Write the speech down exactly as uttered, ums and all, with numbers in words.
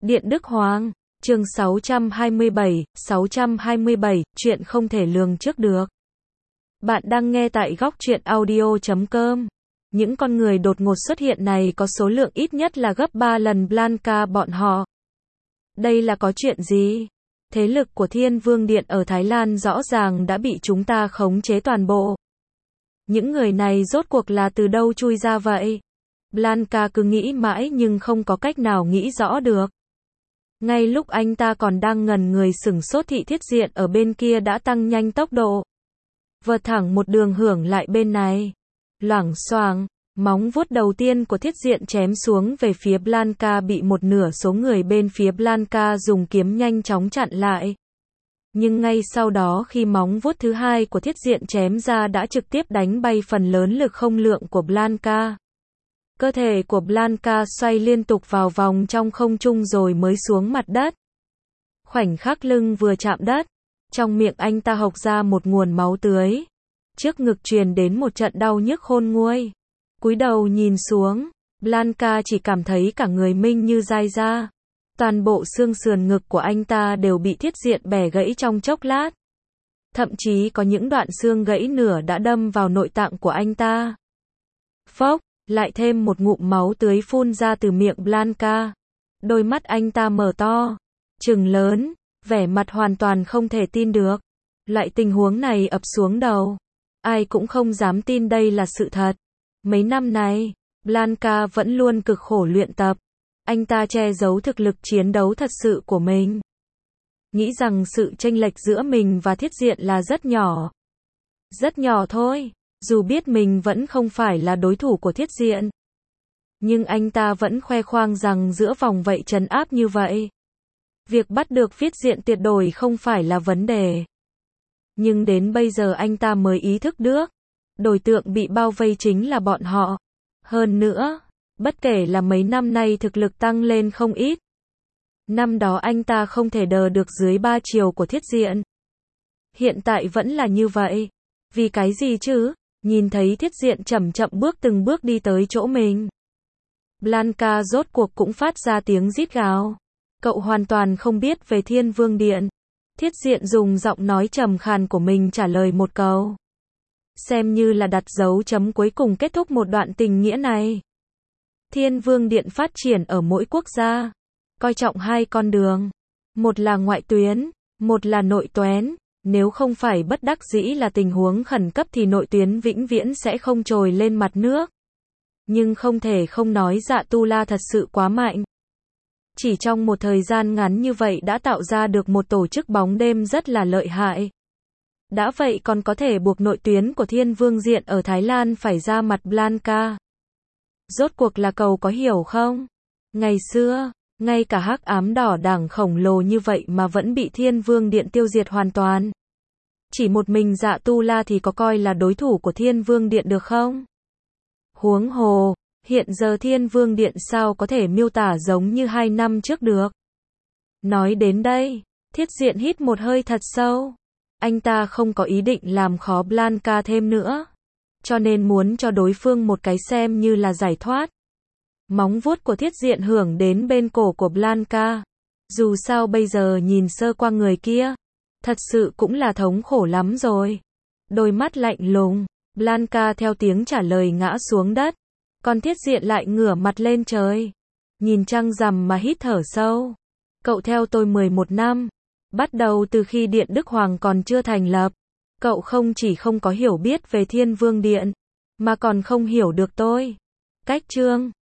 Điện Đức Hoàng, chương sáu trăm hai mươi bảy, sáu trăm hai mươi bảy, chuyện không thể lường trước được. Bạn đang nghe tại góc truyện audio chấm com. Những con người đột ngột xuất hiện này có số lượng ít nhất là gấp ba lần Blanca bọn họ. Đây là có chuyện gì? Thế lực của Thiên Vương Điện ở Thái Lan rõ ràng đã bị chúng ta khống chế toàn bộ. Những người này rốt cuộc là từ đâu chui ra vậy? Blanca cứ nghĩ mãi nhưng không có cách nào nghĩ rõ được. Ngay lúc anh ta còn đang ngần người sửng sốt thì Thiết Diện ở bên kia đã tăng nhanh tốc độ. Vượt thẳng một đường hưởng lại bên này. Loảng xoảng, móng vuốt đầu tiên của Thiết Diện chém xuống về phía Blanca bị một nửa số người bên phía Blanca dùng kiếm nhanh chóng chặn lại. Nhưng ngay sau đó khi móng vuốt thứ hai của Thiết Diện chém ra đã trực tiếp đánh bay phần lớn lực không lượng của Blanca. Cơ thể của Blanca xoay liên tục vào vòng trong không trung rồi mới xuống mặt đất. Khoảnh khắc lưng vừa chạm đất, trong miệng anh ta hộc ra một nguồn máu tưới. Trước ngực truyền đến một trận đau nhức khôn nguôi. Cúi đầu nhìn xuống, Blanca chỉ cảm thấy cả người minh như dai ra. Toàn bộ xương sườn ngực của anh ta đều bị Thiết Diện bẻ gãy trong chốc lát. Thậm chí có những đoạn xương gãy nửa đã đâm vào nội tạng của anh ta. Phốc, lại thêm một ngụm máu tưới phun ra từ miệng Blanca. Đôi mắt anh ta mở to, trừng lớn, vẻ mặt hoàn toàn không thể tin được. Loại tình huống này ập xuống đầu. Ai cũng không dám tin đây là sự thật. Mấy năm này, Blanca vẫn luôn cực khổ luyện tập. Anh ta che giấu thực lực chiến đấu thật sự của mình. Nghĩ rằng sự chênh lệch giữa mình và Thiết Diện là rất nhỏ. Rất nhỏ thôi, dù biết mình vẫn không phải là đối thủ của Thiết Diện. Nhưng anh ta vẫn khoe khoang rằng giữa vòng vậy trấn áp như vậy. Việc bắt được Thiết Diện tuyệt đối không phải là vấn đề. Nhưng đến bây giờ anh ta mới ý thức được. Đối tượng bị bao vây chính là bọn họ. Hơn nữa, bất kể là mấy năm nay thực lực tăng lên không ít. Năm đó anh ta không thể đờ được dưới ba chiều của Thiết Diện. Hiện tại vẫn là như vậy. Vì cái gì chứ? Nhìn thấy Thiết Diện chậm chậm bước từng bước đi tới chỗ mình. Blanca rốt cuộc cũng phát ra tiếng rít gào. Cậu hoàn toàn không biết về Thiên Vương Điện. Thiết Diện dùng giọng nói trầm khàn của mình trả lời một câu. Xem như là đặt dấu chấm cuối cùng kết thúc một đoạn tình nghĩa này. Thiên Vương Điện phát triển ở mỗi quốc gia. Coi trọng hai con đường. Một là ngoại tuyến, một là nội tuyến. Nếu không phải bất đắc dĩ là tình huống khẩn cấp thì nội tuyến vĩnh viễn sẽ không trồi lên mặt nước. Nhưng không thể không nói Dạ Tu La thật sự quá mạnh. Chỉ trong một thời gian ngắn như vậy đã tạo ra được một tổ chức bóng đêm rất là lợi hại. Đã vậy còn có thể buộc nội tuyến của Thiên Vương Diện ở Thái Lan phải ra mặt Blanca. Rốt cuộc là cậu có hiểu không? Ngày xưa, ngay cả hắc ám đỏ đảng khổng lồ như vậy mà vẫn bị Thiên Vương Điện tiêu diệt hoàn toàn. Chỉ một mình Dạ Tu La thì có coi là đối thủ của Thiên Vương Điện được không? Huống hồ, hiện giờ Thiên Vương Điện sao có thể miêu tả giống như hai năm trước được? Nói đến đây, Thiết Diện hít một hơi thật sâu. Anh ta không có ý định làm khó Blanca thêm nữa. Cho nên muốn cho đối phương một cái xem như là giải thoát. Móng vuốt của Thiết Diện hưởng đến bên cổ của Blanca. Dù sao bây giờ nhìn sơ qua người kia, thật sự cũng là thống khổ lắm rồi. Đôi mắt lạnh lùng, Blanca theo tiếng trả lời ngã xuống đất. Còn Thiết Diện lại ngửa mặt lên trời. Nhìn trăng rằm mà hít thở sâu. Cậu theo tôi mười một năm. Bắt đầu từ khi Điện Đức Hoàng còn chưa thành lập. Cậu không chỉ không có hiểu biết về Thiên Vương Điện, mà còn không hiểu được tôi. Cách chương